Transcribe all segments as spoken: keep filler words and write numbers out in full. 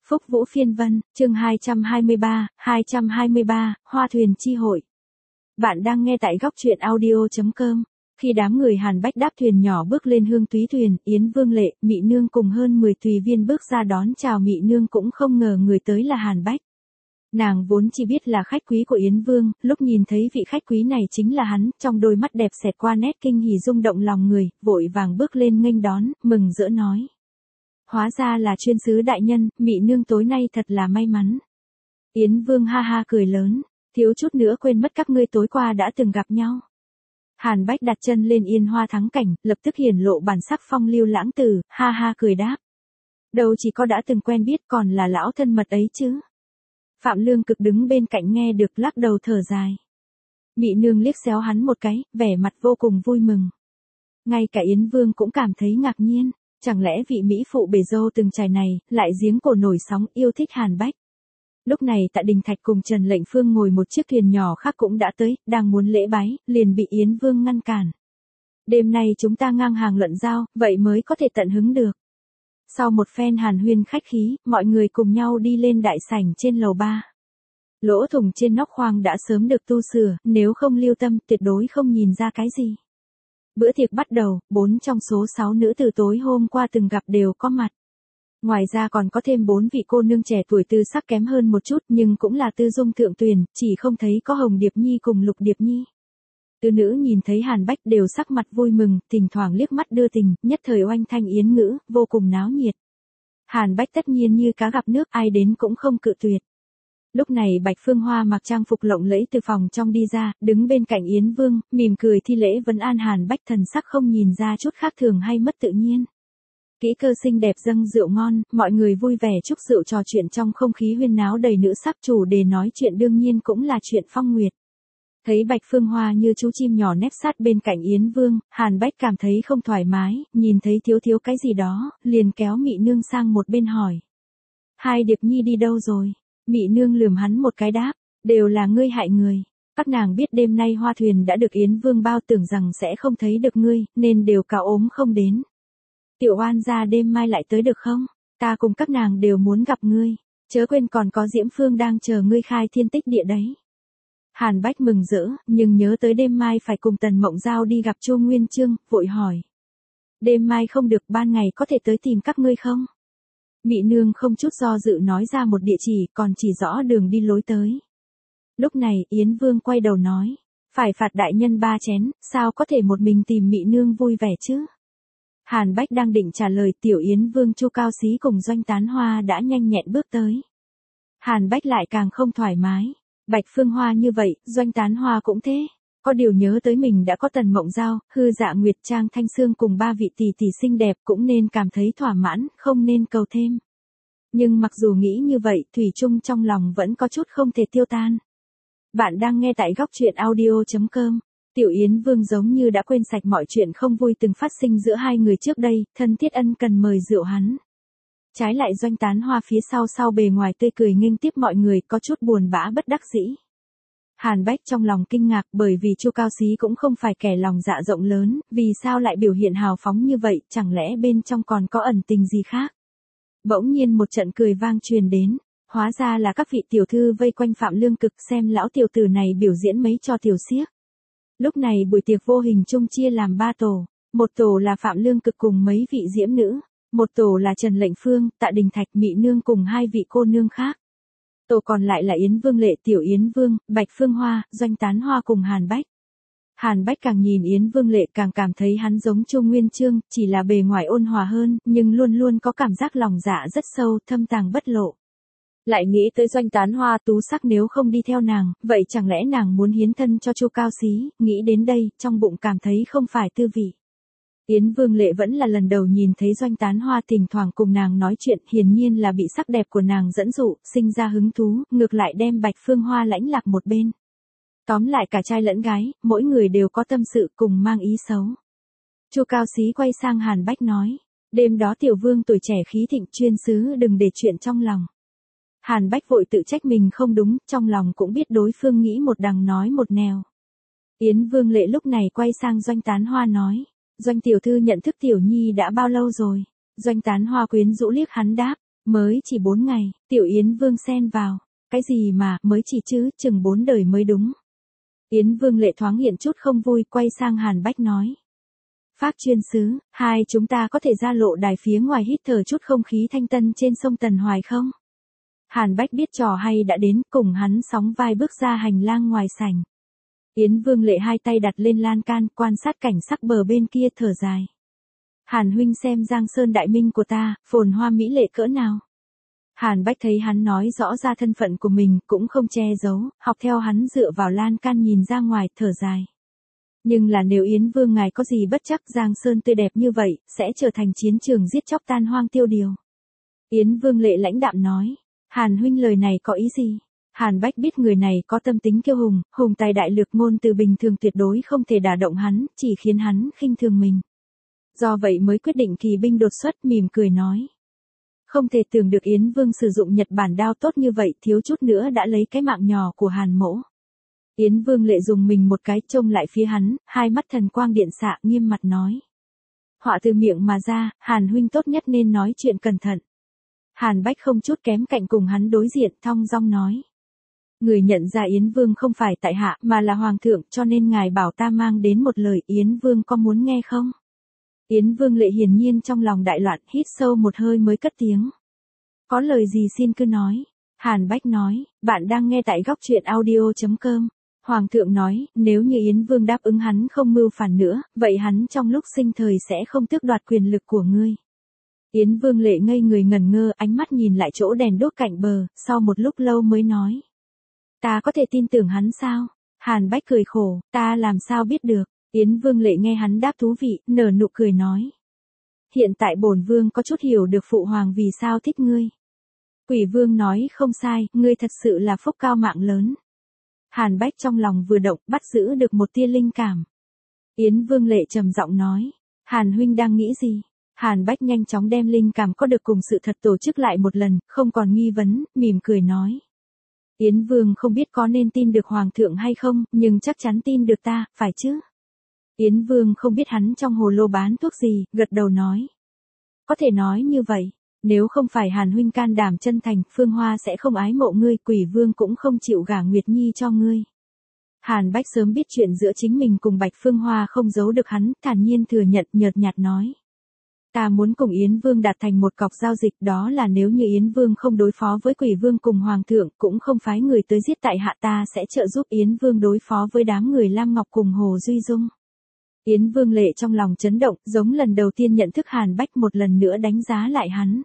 Phúc Vũ Phiên Vân, chương hai trăm hai mươi ba, hai trăm hai mươi ba, Hoa Thuyền Chi Hội. Bạn đang nghe tại góc truyện audio chấm com. Khi đám người Hàn Bách đáp thuyền nhỏ bước lên Hương Túy thuyền, Yến Vương Lệ, Mị Nương cùng hơn mười tùy viên bước ra đón chào. Mị Nương cũng không ngờ người tới là Hàn Bách. Nàng vốn chỉ biết là khách quý của Yến Vương, lúc nhìn thấy vị khách quý này chính là hắn, trong đôi mắt đẹp xẹt qua nét kinh hỉ rung động lòng người, vội vàng bước lên nghênh đón, mừng rỡ nói. Hóa ra là chuyên sứ đại nhân, Mị Nương tối nay thật là may mắn. Yến Vương ha ha cười lớn, thiếu chút nữa quên mất các ngươi tối qua đã từng gặp nhau. Hàn Bách đặt chân lên Yên Hoa thắng cảnh, lập tức hiển lộ bản sắc phong lưu lãng tử, ha ha cười đáp. Đâu chỉ có đã từng quen biết còn là lão thân mật ấy chứ. Phạm Lương Cực đứng bên cạnh nghe được lắc đầu thở dài. Mị Nương liếc xéo hắn một cái, vẻ mặt vô cùng vui mừng. Ngay cả Yến Vương cũng cảm thấy ngạc nhiên. Chẳng lẽ vị mỹ phụ bể dâu từng trải này, lại giếng cổ nổi sóng yêu thích Hàn Bách. Lúc này Tạ Đình Thạch cùng Trần Lệnh Phương ngồi một chiếc thuyền nhỏ khác cũng đã tới, đang muốn lễ bái, liền bị Yến Vương ngăn cản. Đêm nay chúng ta ngang hàng luận giao, vậy mới có thể tận hứng được. Sau một phen hàn huyên khách khí, mọi người cùng nhau đi lên đại sảnh trên lầu ba. Lỗ thủng trên nóc khoang đã sớm được tu sửa, nếu không lưu tâm tuyệt đối không nhìn ra cái gì. Bữa tiệc bắt đầu, bốn trong số sáu nữ từ tối hôm qua từng gặp đều có mặt. Ngoài ra còn có thêm bốn vị cô nương trẻ tuổi tư sắc kém hơn một chút nhưng cũng là tư dung thượng tuyển, chỉ không thấy có Hồng Điệp Nhi cùng Lục Điệp Nhi. Tứ nữ nhìn thấy Hàn Bách đều sắc mặt vui mừng, thỉnh thoảng liếc mắt đưa tình, nhất thời oanh thanh yến ngữ, vô cùng náo nhiệt. Hàn Bách tất nhiên như cá gặp nước, ai đến cũng không cự tuyệt. Lúc này Bạch Phương Hoa mặc trang phục lộng lẫy từ phòng trong đi ra, đứng bên cạnh Yến Vương, mỉm cười thi lễ vấn an Hàn Bách, thần sắc không nhìn ra chút khác thường hay mất tự nhiên. Kỹ cơ xinh đẹp dâng rượu ngon, mọi người vui vẻ chúc rượu trò chuyện trong không khí huyên náo đầy nữ sắc, chủ đề nói chuyện đương nhiên cũng là chuyện phong nguyệt. Thấy Bạch Phương Hoa như chú chim nhỏ nép sát bên cạnh Yến Vương, Hàn Bách cảm thấy không thoải mái, nhìn thấy thiếu thiếu cái gì đó, liền kéo Mị Nương sang một bên hỏi. Hai Điệp Nhi đi đâu rồi? Mị Nương lườm hắn một cái đáp, đều là ngươi hại người. Các nàng biết đêm nay hoa thuyền đã được Yến Vương bao, tưởng rằng sẽ không thấy được ngươi, nên đều cáo ốm không đến. Tiểu oan gia đêm mai lại tới được không? Ta cùng các nàng đều muốn gặp ngươi. Chớ quên còn có Diễm Phương đang chờ ngươi khai thiên tích địa đấy. Hàn Bách mừng rỡ, nhưng nhớ tới đêm mai phải cùng Tần Mộng Giao đi gặp Chu Nguyên Chương, vội hỏi. Đêm mai không được, ban ngày có thể tới tìm các ngươi không? Mị Nương không chút do dự nói ra một địa chỉ, còn chỉ rõ đường đi lối tới. Lúc này Yến Vương quay đầu nói, phải phạt đại nhân ba chén, sao có thể một mình tìm Mị Nương vui vẻ chứ? Hàn Bách đang định trả lời, tiểu Yến Vương Chu Cao Xí cùng Doanh Tán Hoa đã nhanh nhẹn bước tới. Hàn Bách lại càng không thoải mái. Bạch Phương Hoa như vậy, Doanh Tán Hoa cũng thế. Có điều nhớ tới mình đã có Tần Mộng Giao, Hư Dạ Nguyệt, Trang Thanh Sương cùng ba vị tỷ tỷ xinh đẹp, cũng nên cảm thấy thỏa mãn, không nên cầu thêm. Nhưng mặc dù nghĩ như vậy, thủy chung trong lòng vẫn có chút không thể tiêu tan. Bạn đang nghe tại góc truyện audio chấm com. Tiểu Yến Vương giống như đã quên sạch mọi chuyện không vui từng phát sinh giữa hai người trước đây, thân thiết ân cần mời rượu hắn. Trái lại Doanh Tán Hoa phía sau sau bề ngoài tươi cười nghênh tiếp mọi người, có chút buồn bã bất đắc dĩ. Hàn Bách trong lòng kinh ngạc, bởi vì Chu Cao Xí cũng không phải kẻ lòng dạ rộng lớn, vì sao lại biểu hiện hào phóng như vậy, chẳng lẽ bên trong còn có ẩn tình gì khác. Bỗng nhiên một trận cười vang truyền đến, hóa ra là các vị tiểu thư vây quanh Phạm Lương Cực xem lão tiểu tử này biểu diễn mấy trò tiểu xiếc. Lúc này buổi tiệc vô hình chung chia làm ba tổ, một tổ là Phạm Lương Cực cùng mấy vị diễm nữ. Một tổ là Trần Lệnh Phương, Tạ Đình Thạch, Mị Nương cùng hai vị cô nương khác. Tổ còn lại là Yến Vương Lệ, Tiểu Yến Vương, Bạch Phương Hoa, Doanh Tán Hoa cùng Hàn Bách. Hàn Bách càng nhìn Yến Vương Lệ càng cảm thấy hắn giống Chu Nguyên Chương, chỉ là bề ngoài ôn hòa hơn, nhưng luôn luôn có cảm giác lòng dạ rất sâu, thâm tàng bất lộ. Lại nghĩ tới Doanh Tán Hoa tú sắc, nếu không đi theo nàng, vậy chẳng lẽ nàng muốn hiến thân cho Chu Cao Xí, nghĩ đến đây, trong bụng cảm thấy không phải tư vị. Yến Vương Lệ vẫn là lần đầu nhìn thấy Doanh Tán Hoa, thỉnh thoảng cùng nàng nói chuyện, hiển nhiên là bị sắc đẹp của nàng dẫn dụ, sinh ra hứng thú, ngược lại đem Bạch Phương Hoa lãnh lạc một bên. Tóm lại cả trai lẫn gái, mỗi người đều có tâm sự cùng mang ý xấu. Chu Cao Xí quay sang Hàn Bách nói, đêm đó tiểu vương tuổi trẻ khí thịnh, chuyên sứ đừng để chuyện trong lòng. Hàn Bách vội tự trách mình không đúng, trong lòng cũng biết đối phương nghĩ một đằng nói một nẻo. Yến Vương Lệ lúc này quay sang Doanh Tán Hoa nói, Doanh tiểu thư nhận thức tiểu nhi đã bao lâu rồi? Doanh Tán Hoa quyến rũ liếc hắn đáp, Mới chỉ bốn ngày, Tiểu Yến Vương xen vào. Cái gì mà, mới chỉ chứ, chừng bốn đời mới đúng. Yến Vương Lệ thoáng hiện chút không vui, quay sang Hàn Bách nói. Phác chuyên sứ, hai chúng ta có thể ra lộ đài phía ngoài hít thở chút không khí thanh tân trên sông Tần Hoài không? Hàn Bách biết trò hay đã đến, cùng hắn sóng vai bước ra hành lang ngoài sảnh. Yến Vương Lệ hai tay đặt lên lan can, quan sát cảnh sắc bờ bên kia, thở dài. Hàn huynh xem Giang Sơn đại minh của ta, phồn hoa mỹ lệ cỡ nào. Hàn Bách thấy hắn nói rõ ra thân phận của mình, cũng không che giấu, học theo hắn dựa vào lan can nhìn ra ngoài, thở dài. Nhưng là nếu Yến Vương ngài có gì bất chắc, Giang Sơn tươi đẹp như vậy, sẽ trở thành chiến trường giết chóc tan hoang tiêu điều. Yến Vương Lệ lãnh đạm nói. Hàn huynh lời này có ý gì? Hàn Bách biết người này có tâm tính kiêu hùng, hùng tài đại lược, ngôn từ bình thường tuyệt đối không thể đả động hắn, chỉ khiến hắn khinh thường mình. Do vậy mới quyết định kỳ binh đột xuất, mỉm cười nói. Không thể tưởng được Yến Vương sử dụng Nhật Bản đao tốt như vậy, thiếu chút nữa đã lấy cái mạng nhỏ của Hàn mỗ. Yến Vương Lệ dùng mình một cái, trông lại phía hắn, hai mắt thần quang điện xạ, nghiêm mặt nói. Họa từ miệng mà ra, Hàn huynh tốt nhất nên nói chuyện cẩn thận. Hàn Bách không chút kém cạnh cùng hắn đối diện, thong dong nói. Người nhận ra Yến Vương không phải tại hạ, mà là Hoàng thượng, cho nên ngài bảo ta mang đến một lời, Yến Vương có muốn nghe không? Yến Vương Lệ hiển nhiên trong lòng đại loạn, hít sâu một hơi mới cất tiếng. Có lời gì xin cứ nói. Hàn Bách nói, bạn đang nghe tại góc truyện audio chấm com. Hoàng thượng nói, nếu như Yến Vương đáp ứng hắn không mưu phản nữa, vậy hắn trong lúc sinh thời sẽ không tước đoạt quyền lực của ngươi. Yến Vương Lệ ngây người ngẩn ngơ, ánh mắt nhìn lại chỗ đèn đốt cạnh bờ, sau một lúc lâu mới nói. Ta có thể tin tưởng hắn sao? Hàn Bách cười khổ, ta làm sao biết được? Yến Vương Lệ nghe hắn đáp thú vị, nở nụ cười nói. Hiện tại bổn vương có chút hiểu được phụ hoàng vì sao thích ngươi. Quỷ Vương nói không sai, ngươi thật sự là phúc cao mạng lớn. Hàn Bách trong lòng vừa động, bắt giữ được một tia linh cảm. Yến Vương Lệ trầm giọng nói, Hàn huynh đang nghĩ gì? Hàn Bách nhanh chóng đem linh cảm có được cùng sự thật tổ chức lại một lần, không còn nghi vấn, mỉm cười nói. Yến Vương không biết có nên tin được Hoàng thượng hay không, nhưng chắc chắn tin được ta, phải chứ? Yến Vương không biết hắn trong hồ lô bán thuốc gì, gật đầu nói. Có thể nói như vậy, nếu không phải Hàn huynh can đảm chân thành, Phương Hoa sẽ không ái mộ ngươi, Quỷ Vương cũng không chịu gả Nguyệt Nhi cho ngươi. Hàn Bách sớm biết chuyện giữa chính mình cùng Bạch Phương Hoa không giấu được hắn, thản nhiên thừa nhận, nhợt nhạt nói. Ta muốn cùng Yến Vương đạt thành một cọc giao dịch, đó là nếu như Yến Vương không đối phó với Quỷ Vương cùng Hoàng thượng, cũng không phái người tới giết tại hạ, ta sẽ trợ giúp Yến Vương đối phó với đám người Lam Ngọc cùng Hồ Duy Dung. Yến Vương Lệ trong lòng chấn động, giống lần đầu tiên nhận thức Hàn Bách, một lần nữa đánh giá lại hắn.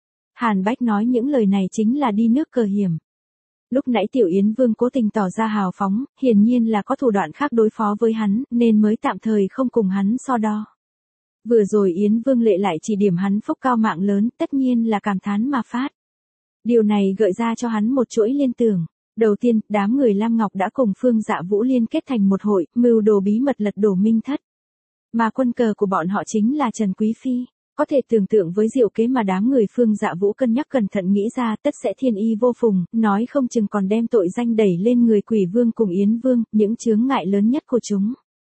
Hàn Bách nói những lời này chính là đi nước cờ hiểm. Lúc nãy Tiểu Yến Vương cố tình tỏ ra hào phóng, hiển nhiên là có thủ đoạn khác đối phó với hắn, nên mới tạm thời không cùng hắn so đo. Vừa rồi Yến Vương Lệ lại chỉ điểm hắn phúc cao mạng lớn, tất nhiên là cảm thán mà phát. Điều này gợi ra cho hắn một chuỗi liên tưởng. Đầu tiên, đám người Lam Ngọc đã cùng Phương Dạ Vũ liên kết thành một hội, mưu đồ bí mật lật đổ Minh Thất. Mà quân cờ của bọn họ chính là Trần Quý Phi. Có thể tưởng tượng với diệu kế mà đám người Phương Dạ Vũ cân nhắc cẩn thận nghĩ ra, tất sẽ thiên y vô phùng, nói không chừng còn đem tội danh đẩy lên người Quỷ Vương cùng Yến Vương, những chướng ngại lớn nhất của chúng.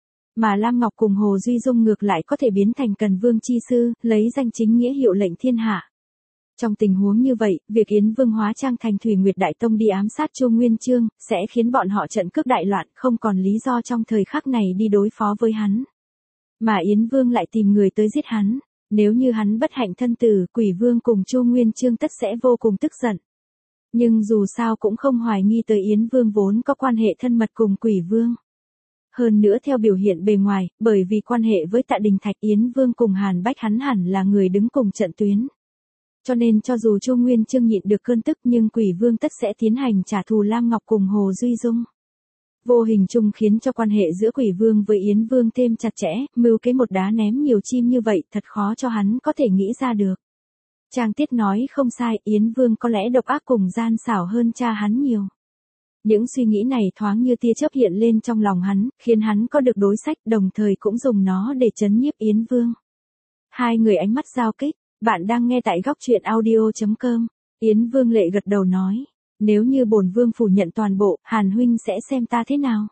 Mà Lam Ngọc cùng Hồ Duy Dung ngược lại có thể biến thành Cần Vương chi sư, lấy danh chính nghĩa hiệu lệnh thiên hạ. Trong tình huống như vậy, việc Yến Vương hóa trang thành Thủy Nguyệt Đại Tông đi ám sát Chu Nguyên Chương, sẽ khiến bọn họ trận cướp đại loạn, không còn lý do trong thời khắc này đi đối phó với hắn. Mà Yến Vương lại tìm người tới giết hắn. Nếu như hắn bất hạnh thân tử, Quỷ Vương cùng Chu Nguyên Chương tất sẽ vô cùng tức giận. Nhưng dù sao cũng không hoài nghi tới Yến Vương vốn có quan hệ thân mật cùng Quỷ Vương. Hơn nữa theo biểu hiện bề ngoài, bởi vì quan hệ với Tạ Đình Thạch, Yến Vương cùng Hàn Bách hắn hẳn là người đứng cùng trận tuyến. Cho nên cho dù Chu Nguyên Chương nhịn được cơn tức, nhưng Quỷ Vương tất sẽ tiến hành trả thù Lam Ngọc cùng Hồ Duy Dung. Vô hình chung khiến cho quan hệ giữa Quỷ Vương với Yến Vương thêm chặt chẽ, mưu kế một đá ném nhiều chim như vậy, thật khó cho hắn có thể nghĩ ra được. Trang Tiết nói không sai, Yến Vương có lẽ độc ác cùng gian xảo hơn cha hắn nhiều. Những suy nghĩ này thoáng như tia chớp hiện lên trong lòng hắn, khiến hắn có được đối sách, đồng thời cũng dùng nó để trấn nhiếp Yến Vương. Hai người ánh mắt giao kích, bạn đang nghe tại góc truyện audio chấm com. Yến Vương Lệ gật đầu nói. Nếu như bổn vương phủ nhận toàn bộ, Hàn huynh sẽ xem ta thế nào?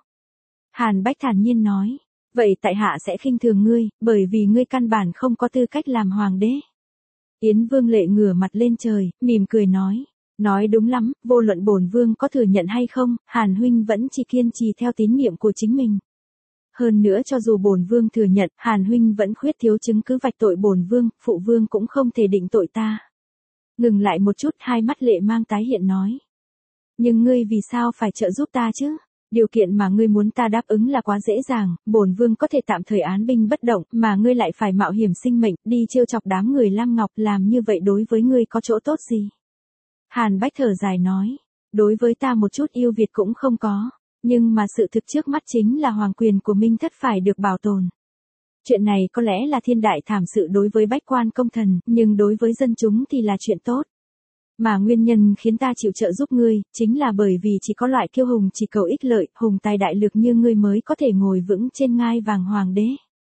Hàn Bách thản nhiên nói, vậy tại hạ sẽ khinh thường ngươi, bởi vì ngươi căn bản không có tư cách làm hoàng đế. Yến Vương Lệ ngửa mặt lên trời, mỉm cười nói. Nói đúng lắm, vô luận bổn vương có thừa nhận hay không, Hàn huynh vẫn chỉ kiên trì theo tín niệm của chính mình. Hơn nữa cho dù bổn vương thừa nhận, Hàn huynh vẫn khuyết thiếu chứng cứ vạch tội bổn vương, phụ vương cũng không thể định tội ta. Ngừng lại một chút, hai mắt Lệ Mang tái hiện nói. Nhưng ngươi vì sao phải trợ giúp ta chứ? Điều kiện mà ngươi muốn ta đáp ứng là quá dễ dàng, bổn vương có thể tạm thời án binh bất động, mà ngươi lại phải mạo hiểm sinh mệnh, đi trêu chọc đám người Lam Ngọc, làm như vậy đối với ngươi có chỗ tốt gì? Hàn Bách thở dài nói, đối với ta một chút yêu Việt cũng không có, nhưng mà sự thực trước mắt chính là hoàng quyền của Minh Thất phải được bảo tồn. Chuyện này có lẽ là thiên đại thảm sự đối với bách quan công thần, nhưng đối với dân chúng thì là chuyện tốt. Mà nguyên nhân khiến ta chịu trợ giúp ngươi, chính là bởi vì chỉ có loại kiêu hùng chỉ cầu ích lợi, hùng tài đại lực như ngươi mới có thể ngồi vững trên ngai vàng hoàng đế.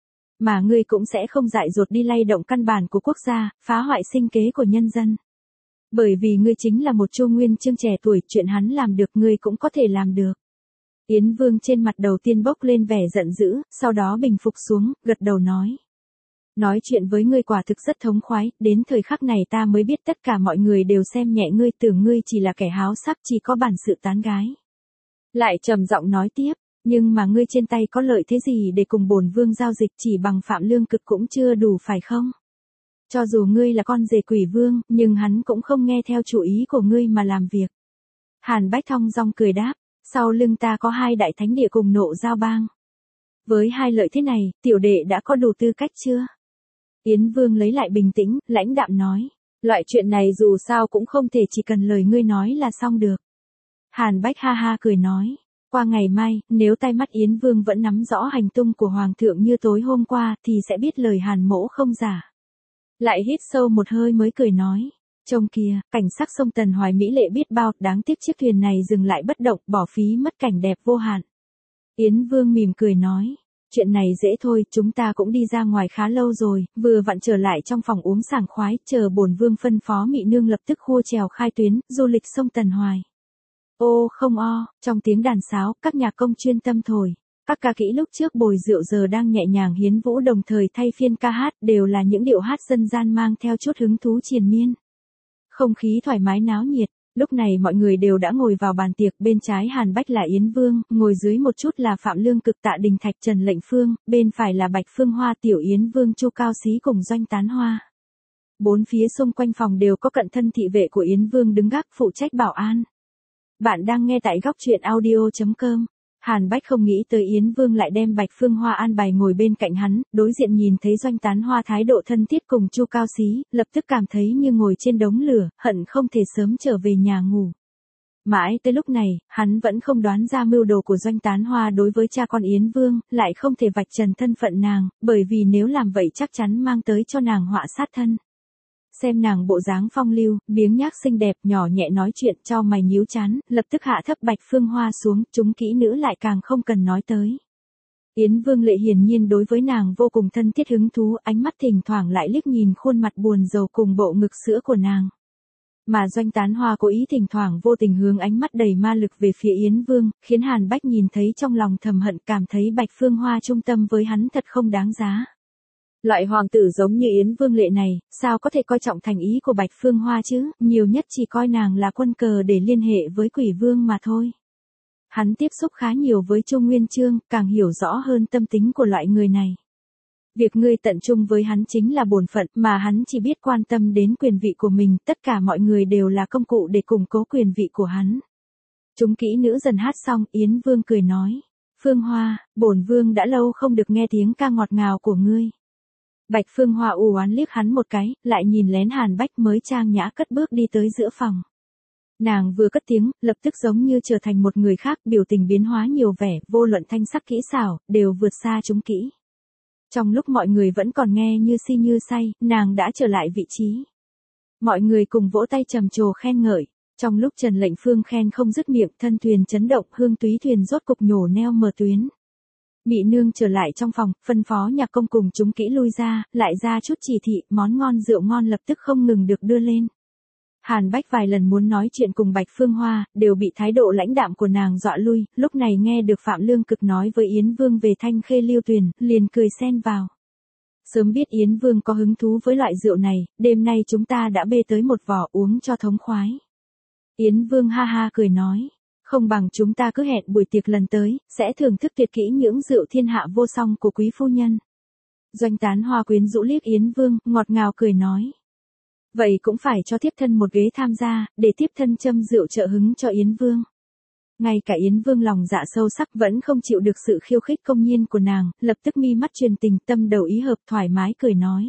Mà ngươi cũng sẽ không dại dột đi lay động căn bản của quốc gia, phá hoại sinh kế của nhân dân. Bởi vì ngươi chính là một Chu Nguyên Chương trẻ tuổi, chuyện hắn làm được ngươi cũng có thể làm được. Yến Vương trên mặt đầu tiên bốc lên vẻ giận dữ, sau đó bình phục xuống, gật đầu nói. Nói chuyện với ngươi quả thực rất thống khoái, đến thời khắc này ta mới biết tất cả mọi người đều xem nhẹ ngươi, tưởng ngươi chỉ là kẻ háo sắc, chỉ có bản sự tán gái. Lại trầm giọng nói tiếp, nhưng mà ngươi trên tay có lợi thế gì để cùng bổn vương giao dịch, chỉ bằng Phạm Lương Cực cũng chưa đủ phải không? Cho dù ngươi là con rể Quỷ Vương, nhưng hắn cũng không nghe theo chủ ý của ngươi mà làm việc. Hàn Bách thong dong cười đáp, sau lưng ta có hai đại thánh địa cùng Nộ Giao Bang. Với hai lợi thế này, tiểu đệ đã có đủ tư cách chưa? Yến Vương lấy lại bình tĩnh, lãnh đạm nói, loại chuyện này dù sao cũng không thể chỉ cần lời ngươi nói là xong được. Hàn Bách ha ha cười nói, qua ngày mai, nếu tai mắt Yến Vương vẫn nắm rõ hành tung của Hoàng thượng như tối hôm qua, thì sẽ biết lời Hàn mỗ không giả. Lại hít sâu một hơi mới cười nói, trông kìa, cảnh sắc sông Tần Hoài mỹ lệ biết bao, đáng tiếc chiếc thuyền này dừng lại bất động, bỏ phí mất cảnh đẹp vô hạn. Yến Vương mỉm cười nói, chuyện này dễ thôi, chúng ta cũng đi ra ngoài khá lâu rồi, vừa vặn trở lại trong phòng uống sảng khoái, chờ bổn vương phân phó Mị Nương lập tức khua chèo khai tuyến, du lịch sông Tần Hoài. Ô không o, trong tiếng đàn sáo, các nhạc công chuyên tâm thổi. Các ca kỹ lúc trước bồi rượu giờ đang nhẹ nhàng hiến vũ đồng thời thay phiên ca hát, đều là những điệu hát dân gian mang theo chút hứng thú triền miên. Không khí thoải mái náo nhiệt, lúc này mọi người đều đã ngồi vào bàn tiệc, bên trái Hàn Bách là Yến Vương, ngồi dưới một chút là Phạm Lương Cực, Tạ Đình Thạch, Trần Lệnh Phương, bên phải là Bạch Phương Hoa, Tiểu Yến Vương, Chu Cao Xí cùng Doanh Tán Hoa. Bốn phía xung quanh phòng đều có cận thân thị vệ của Yến Vương đứng gác phụ trách bảo an. Bạn đang nghe tại góc truyện audio chấm com. Hàn Bách không nghĩ tới Yến Vương lại đem Bạch Phương Hoa an bài ngồi bên cạnh hắn, đối diện nhìn thấy Doanh Tán Hoa thái độ thân thiết cùng Chu Cao Xí, lập tức cảm thấy như ngồi trên đống lửa, hận không thể sớm trở về nhà ngủ. Mãi tới lúc này, hắn vẫn không đoán ra mưu đồ của Doanh Tán Hoa đối với cha con Yến Vương, lại không thể vạch trần thân phận nàng, bởi vì nếu làm vậy chắc chắn mang tới cho nàng họa sát thân. Xem nàng bộ dáng phong lưu, biếng nhác xinh đẹp, nhỏ nhẹ nói chuyện, cho mày nhíu chán, lập tức hạ thấp Bạch Phương Hoa xuống, chúng kỹ nữ lại càng không cần nói tới. Yến Vương Lệ hiển nhiên đối với nàng vô cùng thân thiết hứng thú, ánh mắt thỉnh thoảng lại liếc nhìn khuôn mặt buồn rầu cùng bộ ngực sữa của nàng. Mà Doanh Tán Hoa cố ý thỉnh thoảng vô tình hướng ánh mắt đầy ma lực về phía Yến Vương, khiến Hàn Bách nhìn thấy trong lòng thầm hận, cảm thấy Bạch Phương Hoa trung tâm với hắn thật không đáng giá. Loại hoàng tử giống như Yến Vương Lệ này, sao có thể coi trọng thành ý của Bạch Phương Hoa chứ, nhiều nhất chỉ coi nàng là quân cờ để liên hệ với Quỷ Vương mà thôi. Hắn tiếp xúc khá nhiều với Chu Nguyên Chương, càng hiểu rõ hơn tâm tính của loại người này. Việc ngươi tận trung với hắn chính là bổn phận, mà hắn chỉ biết quan tâm đến quyền vị của mình, tất cả mọi người đều là công cụ để củng cố quyền vị của hắn. Chúng kỹ nữ dần hát xong, Yến Vương cười nói, Phương Hoa, bổn vương đã lâu không được nghe tiếng ca ngọt ngào của ngươi. Bạch Phương Hoa u oán liếc hắn một cái, lại nhìn lén Hàn Bách mới trang nhã cất bước đi tới giữa phòng. Nàng vừa cất tiếng, lập tức giống như trở thành một người khác, biểu tình biến hóa nhiều vẻ, vô luận thanh sắc kỹ xảo, đều vượt xa chúng kỹ. Trong lúc mọi người vẫn còn nghe như si như say, nàng đã trở lại vị trí. Mọi người cùng vỗ tay trầm trồ khen ngợi. Trong lúc Trần Lệnh Phương khen không dứt miệng, thân thuyền chấn động, hương túy thuyền rốt cục nhổ neo mở tuyến. Mị Nương trở lại trong phòng, phân phó nhạc công cùng chúng kỹ lui ra, lại ra chút chỉ thị, món ngon rượu ngon lập tức không ngừng được đưa lên. Hàn Bách vài lần muốn nói chuyện cùng Bạch Phương Hoa, đều bị thái độ lãnh đạm của nàng dọa lui, lúc này nghe được Phạm Lương Cực nói với Yến Vương về Thanh Khê Liêu Tuyền, liền cười xen vào. Sớm biết Yến Vương có hứng thú với loại rượu này, đêm nay chúng ta đã bê tới một vỏ uống cho thống khoái. Yến Vương ha ha cười nói, không bằng chúng ta cứ hẹn buổi tiệc lần tới, sẽ thưởng thức tuyệt kỹ những rượu thiên hạ vô song của quý phu nhân. Doanh Tán Hoa quyến rũ liếc Yến Vương, ngọt ngào cười nói. Vậy cũng phải cho thiếp thân một ghế tham gia, để thiếp thân châm rượu trợ hứng cho Yến Vương. Ngay cả Yến Vương lòng dạ sâu sắc vẫn không chịu được sự khiêu khích công nhiên của nàng, lập tức mi mắt truyền tình, tâm đầu ý hợp, thoải mái cười nói.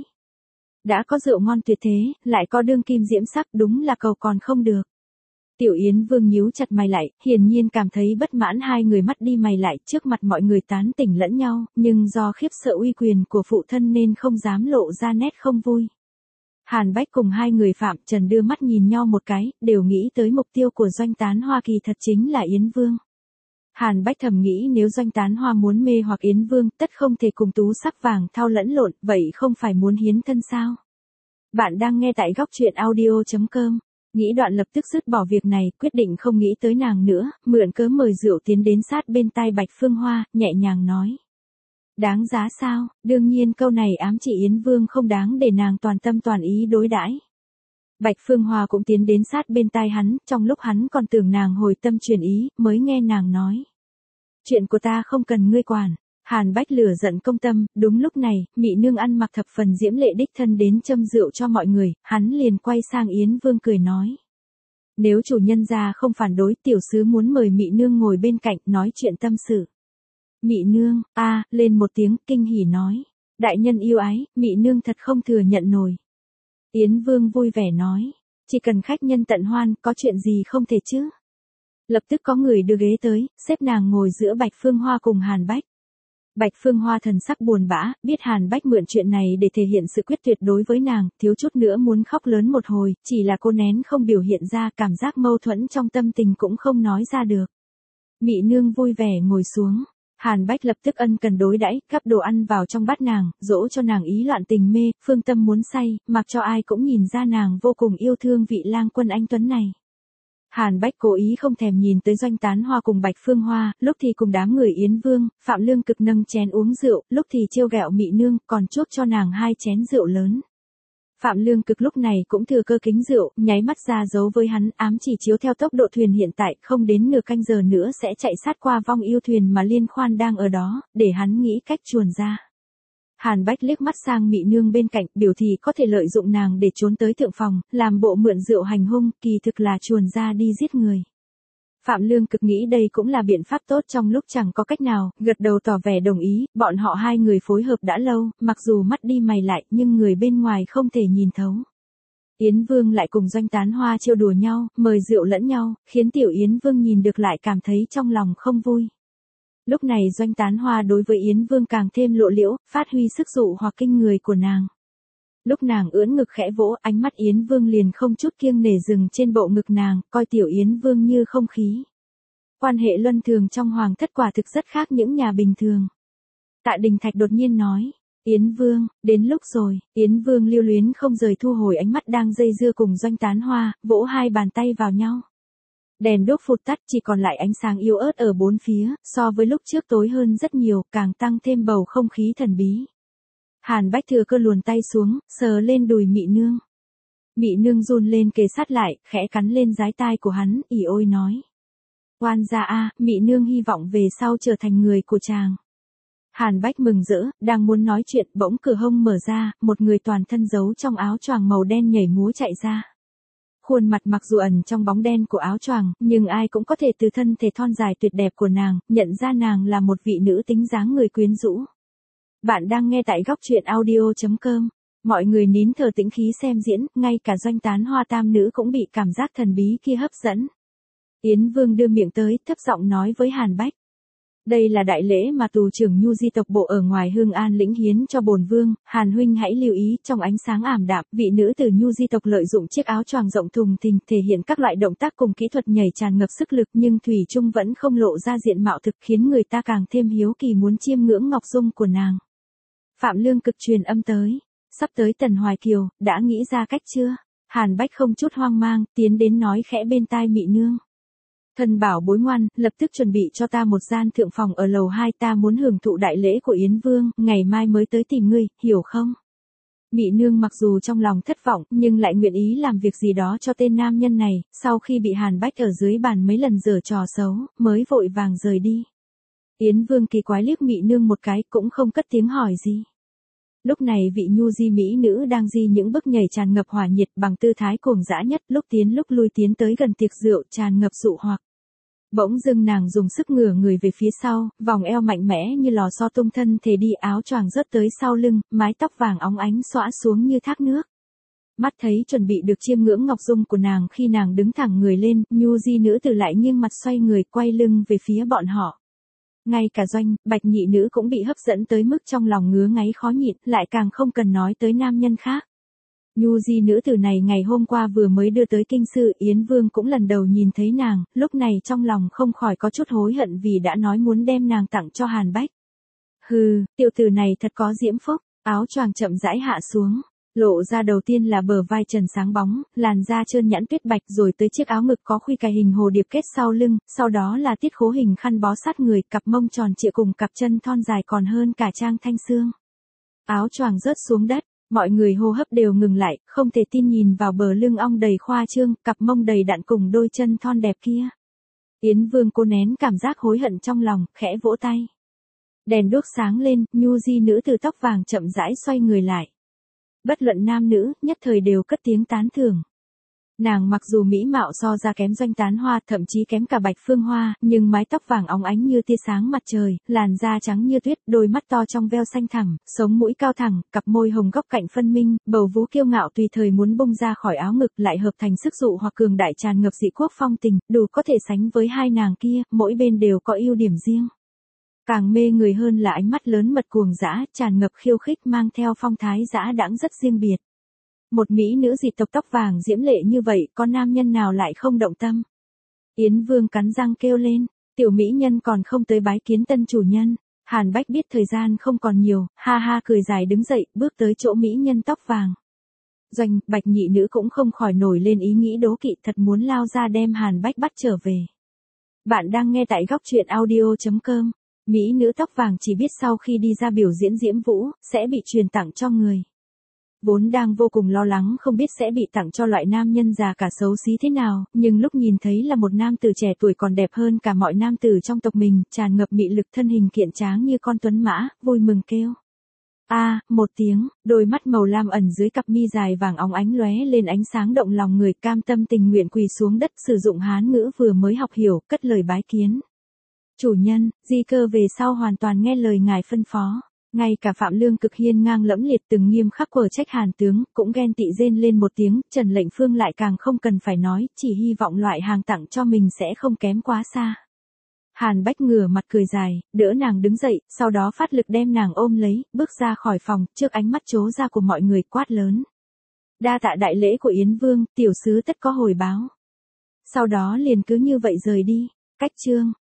Đã có rượu ngon tuyệt thế, lại có đương kim diễm sắc, đúng là cầu còn không được. Tiểu Yến Vương nhíu chặt mày lại, hiển nhiên cảm thấy bất mãn, hai người mắt đi mày lại, trước mặt mọi người tán tỉnh lẫn nhau, nhưng do khiếp sợ uy quyền của phụ thân nên không dám lộ ra nét không vui. Hàn Bách cùng hai người Phạm Trần đưa mắt nhìn nhau một cái, đều nghĩ tới mục tiêu của Doanh Tán Hoa kỳ thật chính là Yến Vương. Hàn Bách thầm nghĩ nếu Doanh Tán Hoa muốn mê hoặc Yến Vương, tất không thể cùng tú sắc vàng thao lẫn lộn, vậy không phải muốn hiến thân sao? Bạn đang nghe tại góc truyện audio chấm com. Nghĩ đoạn lập tức dứt bỏ việc này, quyết định không nghĩ tới nàng nữa, mượn cớ mời rượu tiến đến sát bên tai Bạch Phương Hoa, nhẹ nhàng nói. Đáng giá sao? Đương nhiên câu này ám chỉ Yến Vương không đáng để nàng toàn tâm toàn ý đối đãi. Bạch Phương Hoa cũng tiến đến sát bên tai hắn, trong lúc hắn còn tưởng nàng hồi tâm chuyển ý, mới nghe nàng nói. Chuyện của ta không cần ngươi quản. Hàn Bách lửa giận công tâm, đúng lúc này, Mị Nương ăn mặc thập phần diễm lệ đích thân đến châm rượu cho mọi người, hắn liền quay sang Yến Vương cười nói. Nếu chủ nhân gia không phản đối, tiểu sứ muốn mời Mị Nương ngồi bên cạnh, nói chuyện tâm sự. Mị Nương, a à, lên một tiếng, kinh hỉ nói. Đại nhân yêu ái, Mị Nương thật không thừa nhận nổi. Yến Vương vui vẻ nói. Chỉ cần khách nhân tận hoan, có chuyện gì không thể chứ. Lập tức có người đưa ghế tới, xếp nàng ngồi giữa Bạch Phương Hoa cùng Hàn Bách. Bạch Phương Hoa thần sắc buồn bã, biết Hàn Bách mượn chuyện này để thể hiện sự quyết tuyệt đối với nàng, thiếu chút nữa muốn khóc lớn một hồi, chỉ là cô nén không biểu hiện ra, cảm giác mâu thuẫn trong tâm tình cũng không nói ra được. Mị Nương vui vẻ ngồi xuống, Hàn Bách lập tức ân cần đối đãi, gắp đồ ăn vào trong bát nàng, dỗ cho nàng ý loạn tình mê, phương tâm muốn say, mặc cho ai cũng nhìn ra nàng vô cùng yêu thương vị lang quân anh tuấn này. Hàn Bách cố ý không thèm nhìn tới Doanh Tán Hoa cùng Bạch Phương Hoa, lúc thì cùng đám người Yến Vương, Phạm Lương Cực nâng chén uống rượu, lúc thì trêu ghẹo Mị Nương, còn chuốc cho nàng hai chén rượu lớn. Phạm Lương Cực lúc này cũng thừa cơ kính rượu, nháy mắt ra dấu với hắn, ám chỉ chiếu theo tốc độ thuyền hiện tại, không đến nửa canh giờ nữa sẽ chạy sát qua vong yêu thuyền mà Liên Khoan đang ở đó, để hắn nghĩ cách chuồn ra. Hàn Bách liếc mắt sang Mị Nương bên cạnh, biểu thì có thể lợi dụng nàng để trốn tới thượng phòng, làm bộ mượn rượu hành hung, kỳ thực là chuồn ra đi giết người. Phạm Lương Cực nghĩ đây cũng là biện pháp tốt trong lúc chẳng có cách nào, gật đầu tỏ vẻ đồng ý, bọn họ hai người phối hợp đã lâu, mặc dù mắt đi mày lại, nhưng người bên ngoài không thể nhìn thấu. Yến Vương lại cùng Doanh Tán Hoa trêu đùa nhau, mời rượu lẫn nhau, khiến tiểu Yến Vương nhìn được lại cảm thấy trong lòng không vui. Lúc này Doanh Tán Hoa đối với Yến Vương càng thêm lộ liễu, phát huy sức dụ hoặc kinh người của nàng. Lúc nàng ưỡn ngực khẽ vỗ, ánh mắt Yến Vương liền không chút kiêng nể dừng trên bộ ngực nàng, coi tiểu Yến Vương như không khí. Quan hệ luân thường trong hoàng thất quả thực rất khác những nhà bình thường. Tạ Đình Thạch đột nhiên nói, Yến Vương, đến lúc rồi. Yến Vương lưu luyến không rời thu hồi ánh mắt đang dây dưa cùng Doanh Tán Hoa, vỗ hai bàn tay vào nhau. Đèn đuốc phụt tắt, chỉ còn lại ánh sáng yếu ớt ở bốn phía, so với lúc trước tối hơn rất nhiều, càng tăng thêm bầu không khí thần bí. Hàn Bách thừa cơ luồn tay xuống, sờ lên đùi Mị Nương. Mị Nương run lên kề sát lại, khẽ cắn lên dái tai của hắn, ỉ ôi nói. Oan gia a, Mị Nương hy vọng về sau trở thành người của chàng. Hàn Bách mừng rỡ, đang muốn nói chuyện, bỗng cửa hông mở ra, một người toàn thân giấu trong áo choàng màu đen nhảy múa chạy ra. Khuôn mặt mặc dù ẩn trong bóng đen của áo choàng, nhưng ai cũng có thể từ thân thể thon dài tuyệt đẹp của nàng, nhận ra nàng là một vị nữ tính dáng người quyến rũ. Bạn đang nghe tại góc truyện audio chấm com. Mọi người nín thở tĩnh khí xem diễn, ngay cả Doanh Tán Hoa tam nữ cũng bị cảm giác thần bí kia hấp dẫn. Yến Vương đưa miệng tới, thấp giọng nói với Hàn Bách. Đây là đại lễ mà tù trưởng Nhu Di tộc bộ ở ngoài Hương An lĩnh hiến cho bổn vương, Hàn huynh hãy lưu ý, trong ánh sáng ảm đạm, vị nữ tử Nhu Di tộc lợi dụng chiếc áo choàng rộng thùng thình, thể hiện các loại động tác cùng kỹ thuật nhảy tràn ngập sức lực, nhưng thủy chung vẫn không lộ ra diện mạo thực, khiến người ta càng thêm hiếu kỳ muốn chiêm ngưỡng ngọc dung của nàng. Phạm Lương Cực truyền âm tới, sắp tới Tần Hoài Kiều, đã nghĩ ra cách chưa? Hàn Bách không chút hoang mang, tiến đến nói khẽ bên tai Mị Nương. Thân bảo bối ngoan, lập tức chuẩn bị cho ta một gian thượng phòng ở lầu hai, ta muốn hưởng thụ đại lễ của Yến Vương, ngày mai mới tới tìm ngươi, hiểu không? Mị nương mặc dù trong lòng thất vọng, nhưng lại nguyện ý làm việc gì đó cho tên nam nhân này, sau khi bị Hàn Bách ở dưới bàn mấy lần giở trò xấu, mới vội vàng rời đi. Yến Vương kỳ quái liếc Mị nương một cái, cũng không cất tiếng hỏi gì. Lúc này vị nhu di mỹ nữ đang di những bước nhảy tràn ngập hỏa nhiệt bằng tư thái cuồng dã nhất, lúc tiến lúc lui tiến tới gần tiệc rượu tràn ngập dụ hoặc. Bỗng dưng nàng dùng sức ngửa người về phía sau, vòng eo mạnh mẽ như lò xo tung thân thể đi, áo choàng rớt tới sau lưng, mái tóc vàng óng ánh xõa xuống như thác nước. Mắt thấy chuẩn bị được chiêm ngưỡng ngọc dung của nàng, khi nàng đứng thẳng người lên, nhu di nữ tử lại nghiêng mặt xoay người quay lưng về phía bọn họ. Ngay cả Doanh, Bạch nhị nữ cũng bị hấp dẫn tới mức trong lòng ngứa ngáy khó nhịn, lại càng không cần nói tới nam nhân khác. Nhu di nữ tử này ngày hôm qua vừa mới đưa tới kinh sư, Yến Vương cũng lần đầu nhìn thấy nàng, lúc này trong lòng không khỏi có chút hối hận vì đã nói muốn đem nàng tặng cho Hàn Bách. Hừ, tiểu tử này thật có diễm phúc, áo choàng chậm rãi hạ xuống. Lộ ra đầu tiên là bờ vai trần sáng bóng, làn da trơn nhẵn tuyết bạch, rồi tới chiếc áo ngực có khuy cài hình hồ điệp kết sau lưng, sau đó là tiết khố hình khăn bó sát người, cặp mông tròn trịa cùng cặp chân thon dài còn hơn cả trang thanh xương. Áo choàng rớt xuống đất, mọi người hô hấp đều ngừng lại, không thể tin nhìn vào bờ lưng ong đầy khoa trương, cặp mông đầy đặn cùng đôi chân thon đẹp kia. Yến Vương cố nén cảm giác hối hận trong lòng, khẽ vỗ tay. Đèn đuốc sáng lên, nhu di nữ tử tóc vàng chậm rãi xoay người lại. Bất luận nam nữ, nhất thời đều cất tiếng tán thưởng. Nàng mặc dù mỹ mạo so ra kém Doanh Tán Hoa, thậm chí kém cả Bạch Phương Hoa, nhưng mái tóc vàng óng ánh như tia sáng mặt trời, làn da trắng như tuyết, đôi mắt to trong veo xanh thẳm, sống mũi cao thẳng, cặp môi hồng góc cạnh phân minh, bầu vú kiêu ngạo tùy thời muốn bung ra khỏi áo ngực, lại hợp thành sức dụ hoặc cường đại tràn ngập dị quốc phong tình, đủ có thể sánh với hai nàng kia, mỗi bên đều có ưu điểm riêng. Càng mê người hơn là ánh mắt lớn mật cuồng dã, tràn ngập khiêu khích, mang theo phong thái dã đãng rất riêng biệt. Một mỹ nữ dị tộc tóc vàng diễm lệ như vậy, có nam nhân nào lại không động tâm? Yến Vương cắn răng kêu lên, tiểu mỹ nhân còn không tới bái kiến tân chủ nhân. Hàn Bách biết thời gian không còn nhiều, ha ha cười dài đứng dậy, bước tới chỗ mỹ nhân tóc vàng. Doanh, Bạch nhị nữ cũng không khỏi nổi lên ý nghĩ đố kỵ, thật muốn lao ra đem Hàn Bách bắt trở về. Bạn đang nghe tại góc truyện audio chấm com. Mỹ nữ tóc vàng chỉ biết sau khi đi ra biểu diễn diễm vũ, sẽ bị truyền tặng cho người. Vốn đang vô cùng lo lắng không biết sẽ bị tặng cho loại nam nhân già cả xấu xí thế nào, nhưng lúc nhìn thấy là một nam tử trẻ tuổi còn đẹp hơn cả mọi nam tử trong tộc mình, tràn ngập mị lực, thân hình kiện tráng như con tuấn mã, vui mừng kêu. A, à, một tiếng, đôi mắt màu lam ẩn dưới cặp mi dài vàng óng ánh lóe lên ánh sáng động lòng người, cam tâm tình nguyện quỳ xuống đất, sử dụng Hán ngữ vừa mới học hiểu, cất lời bái kiến. Chủ nhân, di cơ về sau hoàn toàn nghe lời ngài phân phó. Ngay cả Phạm Lương cực hiên ngang lẫm liệt từng nghiêm khắc quở trách Hàn tướng, cũng ghen tị rên lên một tiếng, Trần Lệnh Phương lại càng không cần phải nói, chỉ hy vọng loại hàng tặng cho mình sẽ không kém quá xa. Hàn Bách ngửa mặt cười dài, đỡ nàng đứng dậy, sau đó phát lực đem nàng ôm lấy, bước ra khỏi phòng, trước ánh mắt trố ra của mọi người quát lớn. Đa tạ đại lễ của Yến Vương, tiểu sứ tất có hồi báo. Sau đó liền cứ như vậy rời đi. Cách chương